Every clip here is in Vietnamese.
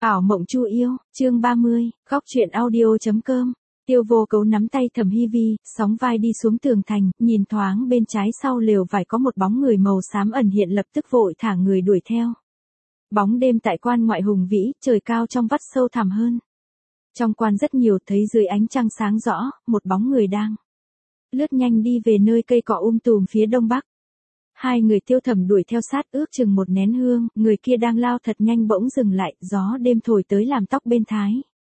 Ảo mộng Chu yêu, chương 30, góc truyện audio.com. Tiêu Vô Cấu nắm tay Thẩm Hy Vi, sóng vai đi xuống tường thành, nhìn thoáng bên trái sau lều vải có một bóng người màu xám ẩn hiện, lập tức vội thả người đuổi theo. Bóng đêm tại quan ngoại hùng vĩ, trời cao trong vắt sâu thẳm hơn. Trong quan rất nhiều, thấy dưới ánh trăng sáng rõ, một bóng người đang lướt nhanh đi về nơi cây cỏ tùm phía đông bắc. Hai người Tiêu Thẩm đuổi theo sát, ước chừng một nén hương, người kia đang lao thật nhanh bỗng dừng lại, gió đêm thổi tới làm tóc bên thái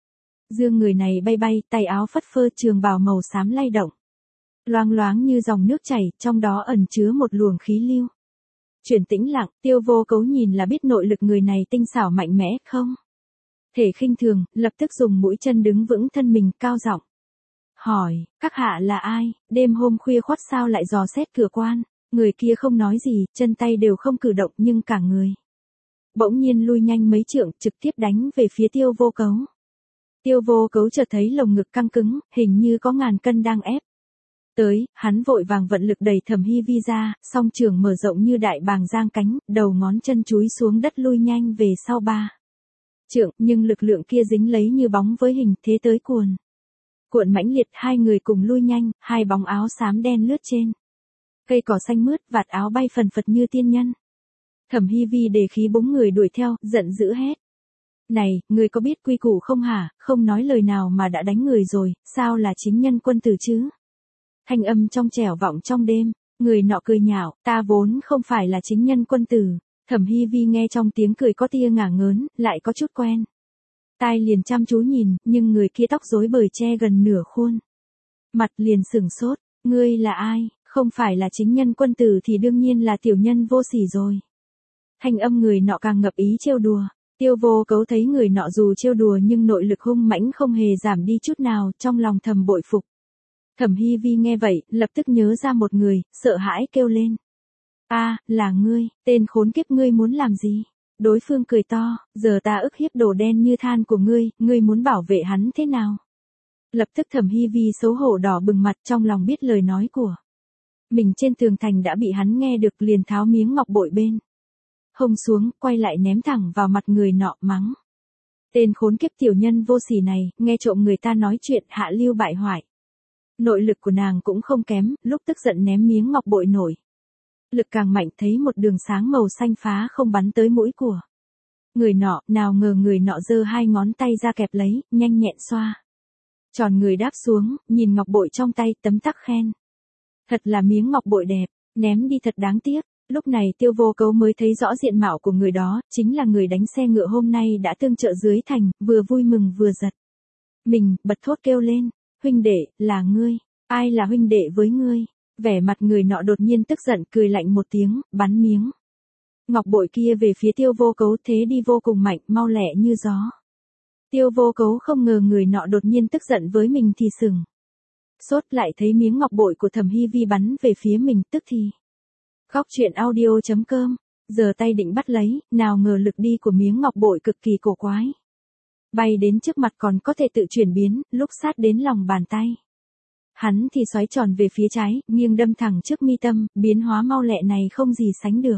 dương người này bay bay, tay áo phất phơ, trường bào màu xám lay động. Loáng loáng như dòng nước chảy, trong đó ẩn chứa một luồng khí lưu. Chuyển tĩnh lặng, Tiêu Vô Cấu nhìn là biết nội lực người này tinh xảo mạnh mẽ, không thể khinh thường, lập tức dùng mũi chân đứng vững thân mình, cao giọng hỏi, các hạ là ai, đêm hôm khuya khoắt sao lại dò xét cửa quan. Người kia không nói gì, chân tay đều không cử động, nhưng cả người bỗng nhiên lui nhanh mấy trượng, trực tiếp đánh về phía Tiêu Vô Cấu. Tiêu Vô Cấu chợt thấy lồng ngực căng cứng, hình như có ngàn cân đang ép tới, hắn vội vàng vận lực đẩy Thẩm Hy Vi ra, song trường mở rộng như đại bàng giang cánh, đầu ngón chân chúi xuống đất lui nhanh về sau 3 trượng, nhưng lực lượng kia dính lấy như bóng với hình, thế tới cuồn mãnh liệt, hai người cùng lui nhanh, hai bóng áo xám đen lướt trên cây cỏ xanh mướt, vạt áo bay phần phật như tiên nhân. Thẩm Hy Vi đề khí búng người đuổi theo, giận dữ hét. Này, người có biết quy củ không hả, không nói lời nào mà đã đánh người rồi, sao là chính nhân quân tử chứ? Thanh âm trong trẻo vọng trong đêm, người nọ cười nhạo, ta vốn không phải là chính nhân quân tử. Thẩm Hy Vi nghe trong tiếng cười có tia ngả ngớn, lại có chút quen tai, liền chăm chú nhìn, nhưng người kia tóc rối bời che gần nửa khuôn mặt, liền sửng sốt, ngươi là ai? Không phải là chính nhân quân tử thì đương nhiên là tiểu nhân vô sỉ rồi. Thanh âm người nọ càng ngập ý trêu đùa. Tiêu Vô Cấu thấy người nọ dù trêu đùa nhưng nội lực hung mãnh không hề giảm đi chút nào, trong lòng thầm bội phục. Thẩm Hy Vi nghe vậy, lập tức nhớ ra một người, sợ hãi kêu lên. A, là ngươi, tên khốn kiếp, ngươi muốn làm gì? Đối phương cười to, giờ ta ức hiếp đồ đen như than của ngươi muốn bảo vệ hắn thế nào? Lập tức Thẩm Hy Vi xấu hổ đỏ bừng mặt, trong lòng biết lời nói của mình trên tường thành đã bị hắn nghe được, liền tháo miếng ngọc bội bên hông xuống, quay lại ném thẳng vào mặt người nọ, mắng. Tên khốn kiếp, tiểu nhân vô sỉ này, nghe trộm người ta nói chuyện, hạ lưu bại hoại. Nội lực của nàng cũng không kém, lúc tức giận ném miếng ngọc bội nổi lực càng mạnh, thấy một đường sáng màu xanh phá không bắn tới mũi của người nọ, nào ngờ người nọ giơ hai ngón tay ra kẹp lấy, nhanh nhẹn xoa tròn người đáp xuống, nhìn ngọc bội trong tay, tấm tắc khen. Thật là miếng ngọc bội đẹp, ném đi thật đáng tiếc. Lúc này Tiêu Vô Cấu mới thấy rõ diện mạo của người đó, chính là người đánh xe ngựa hôm nay đã tương trợ dưới thành, vừa vui mừng vừa giật mình, bật thốt kêu lên, huynh đệ, là ngươi, ai là huynh đệ với ngươi? Vẻ mặt người nọ đột nhiên tức giận, cười lạnh một tiếng, bắn miếng ngọc bội kia về phía Tiêu Vô Cấu, thế đi vô cùng mạnh, mau lẹ như gió. Tiêu Vô Cấu không ngờ người nọ đột nhiên tức giận với mình thì sừng sốt, lại thấy miếng ngọc bội của Thẩm Hy Vi bắn về phía mình, tức thì góc truyện audio.com, giờ tay định bắt lấy, nào ngờ lực đi của miếng ngọc bội cực kỳ cổ quái. Bay đến trước mặt còn có thể tự chuyển biến, lúc sát đến lòng bàn tay hắn thì xoáy tròn về phía trái, nghiêng đâm thẳng trước mi tâm, biến hóa mau lẹ này không gì sánh được.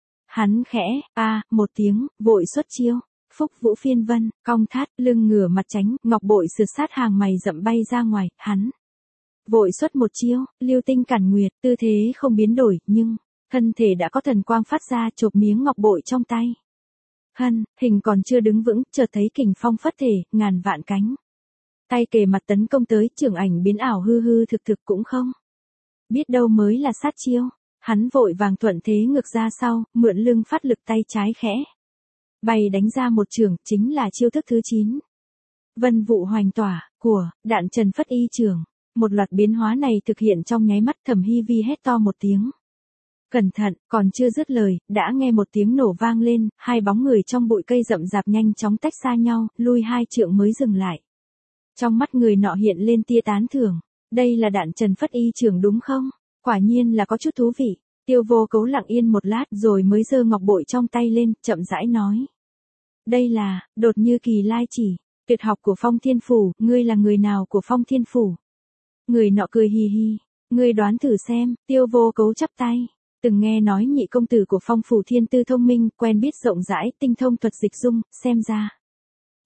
Hắn khẽ, một tiếng, vội xuất chiêu. Phúc Vũ Phiên Vân, cong thắt, lưng ngửa mặt tránh, ngọc bội sượt sát hàng mày rậm bay ra ngoài, hắn vội xuất một chiêu, lưu tinh cản nguyệt, tư thế không biến đổi, nhưng thân thể đã có thần quang phát ra, chộp miếng ngọc bội trong tay. Hình còn chưa đứng vững, chợt thấy kình phong phất thể, ngàn vạn cánh tay kề mặt tấn công tới, trưởng ảnh biến ảo hư hư thực thực cũng không biết đâu mới là sát chiêu. Hắn vội vàng thuận thế ngược ra sau, mượn lưng phát lực, tay trái khẽ bay đánh ra một chưởng, chính là chiêu thức thứ 9. Vân vụ hoành tỏa, của Đạn Trần Phất Y chưởng. Một loạt biến hóa này thực hiện trong nháy mắt, Thẩm Hy Vi hét to một tiếng. Cẩn thận, còn chưa dứt lời, đã nghe một tiếng nổ vang lên, hai bóng người trong bụi cây rậm rạp nhanh chóng tách xa nhau, lui 2 trượng mới dừng lại. Trong mắt người nọ hiện lên tia tán thưởng. Đây là Đạn Trần Phất Y chưởng đúng không? Quả nhiên là có chút thú vị. Tiêu Vô Cấu lặng yên một lát rồi mới giơ ngọc bội trong tay lên, chậm rãi nói. Đây là, đột như kỳ lai chỉ, tuyệt học của Phong Thiên Phủ, ngươi là người nào của Phong Thiên Phủ? Người nọ cười hì hì, ngươi đoán thử xem. Tiêu Vô Cấu chắp tay. Từng nghe nói nhị công tử của Phong Phủ thiên tư thông minh, quen biết rộng rãi, tinh thông thuật dịch dung, xem ra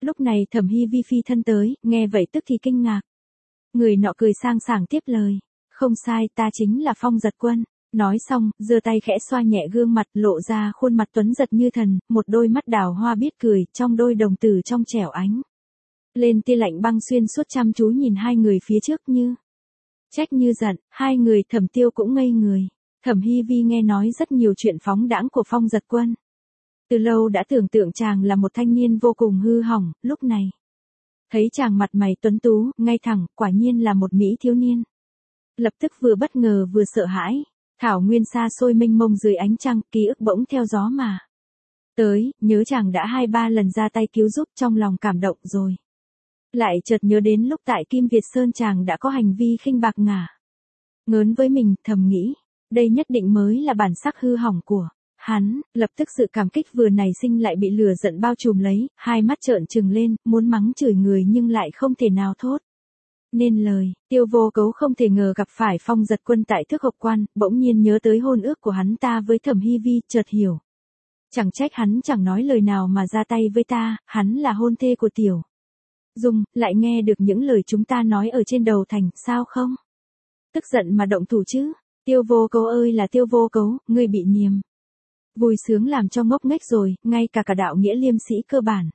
Lúc này Thẩm Hy Vi phi thân tới, nghe vậy tức thì kinh ngạc. Người nọ cười sang sảng tiếp lời. Không sai, ta chính là Phong Giật Quân. Nói xong, giơ tay khẽ xoa nhẹ gương mặt, lộ ra khuôn mặt tuấn giật như thần, một đôi mắt đào hoa biết cười, trong đôi đồng tử trong trẻo ánh lên tia lạnh băng xuyên suốt, chăm chú nhìn hai người phía trước như trách như giận. Hai người Thẩm Tiêu cũng ngây người. Thẩm Hy Vi nghe nói rất nhiều chuyện phóng đãng của Phong Giật Quân. Từ lâu đã tưởng tượng chàng là một thanh niên vô cùng hư hỏng, lúc này thấy chàng mặt mày tuấn tú, ngay thẳng, quả nhiên là một mỹ thiếu niên. Lập tức vừa bất ngờ vừa sợ hãi. Thảo nguyên xa xôi mênh mông dưới ánh trăng, ký ức bỗng theo gió mà tới, nhớ chàng đã 2-3 lần ra tay cứu giúp, trong lòng cảm động rồi. Lại chợt nhớ đến lúc tại Kim Việt Sơn chàng đã có hành vi khinh bạc ngả ngớn với mình, thầm nghĩ, đây nhất định mới là bản sắc hư hỏng của hắn. Lập tức sự cảm kích vừa nảy sinh lại bị lửa giận bao trùm lấy, hai mắt trợn trừng lên, muốn mắng chửi người nhưng lại không thể nào thốt nên lời. Tiêu Vô Cấu không thể ngờ gặp phải Phong Giật Quân tại Thước Hộc Quan, bỗng nhiên nhớ tới hôn ước của hắn ta với Thẩm Hy Vi, chợt hiểu. Chẳng trách hắn chẳng nói lời nào mà ra tay với ta, hắn là hôn thê của Tiểu Dung, lại nghe được những lời chúng ta nói ở trên đầu thành, sao không? Tức giận mà động thủ chứ? Tiêu Vô Cấu ơi là Tiêu Vô Cấu, ngươi bị niềm vui sướng làm cho ngốc nghếch rồi, ngay cả đạo nghĩa liêm sĩ cơ bản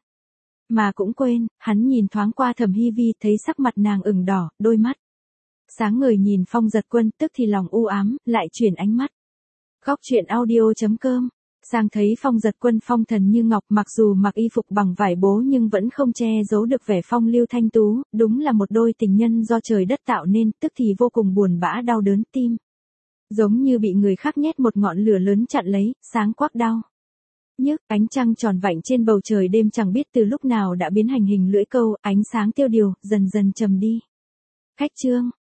mà cũng quên. Hắn nhìn thoáng qua Thẩm Hy Vi, thấy sắc mặt nàng ửng đỏ, đôi mắt sáng ngời nhìn Phong Giật Quân, tức thì lòng u ám, lại chuyển ánh mắt góc truyện audio.com sang thấy Phong Giật Quân phong thần như ngọc, mặc dù mặc y phục bằng vải bố nhưng vẫn không che giấu được vẻ phong lưu thanh tú, đúng là một đôi tình nhân do trời đất tạo nên, tức thì vô cùng buồn bã đau đớn tim. Giống như bị người khác nhét một ngọn lửa lớn chặn lấy, sáng quắc đau nhức. Ánh trăng tròn vạnh trên bầu trời đêm chẳng biết từ lúc nào đã biến thành hình lưỡi câu, ánh sáng tiêu điều, dần dần trầm đi. Khách chương.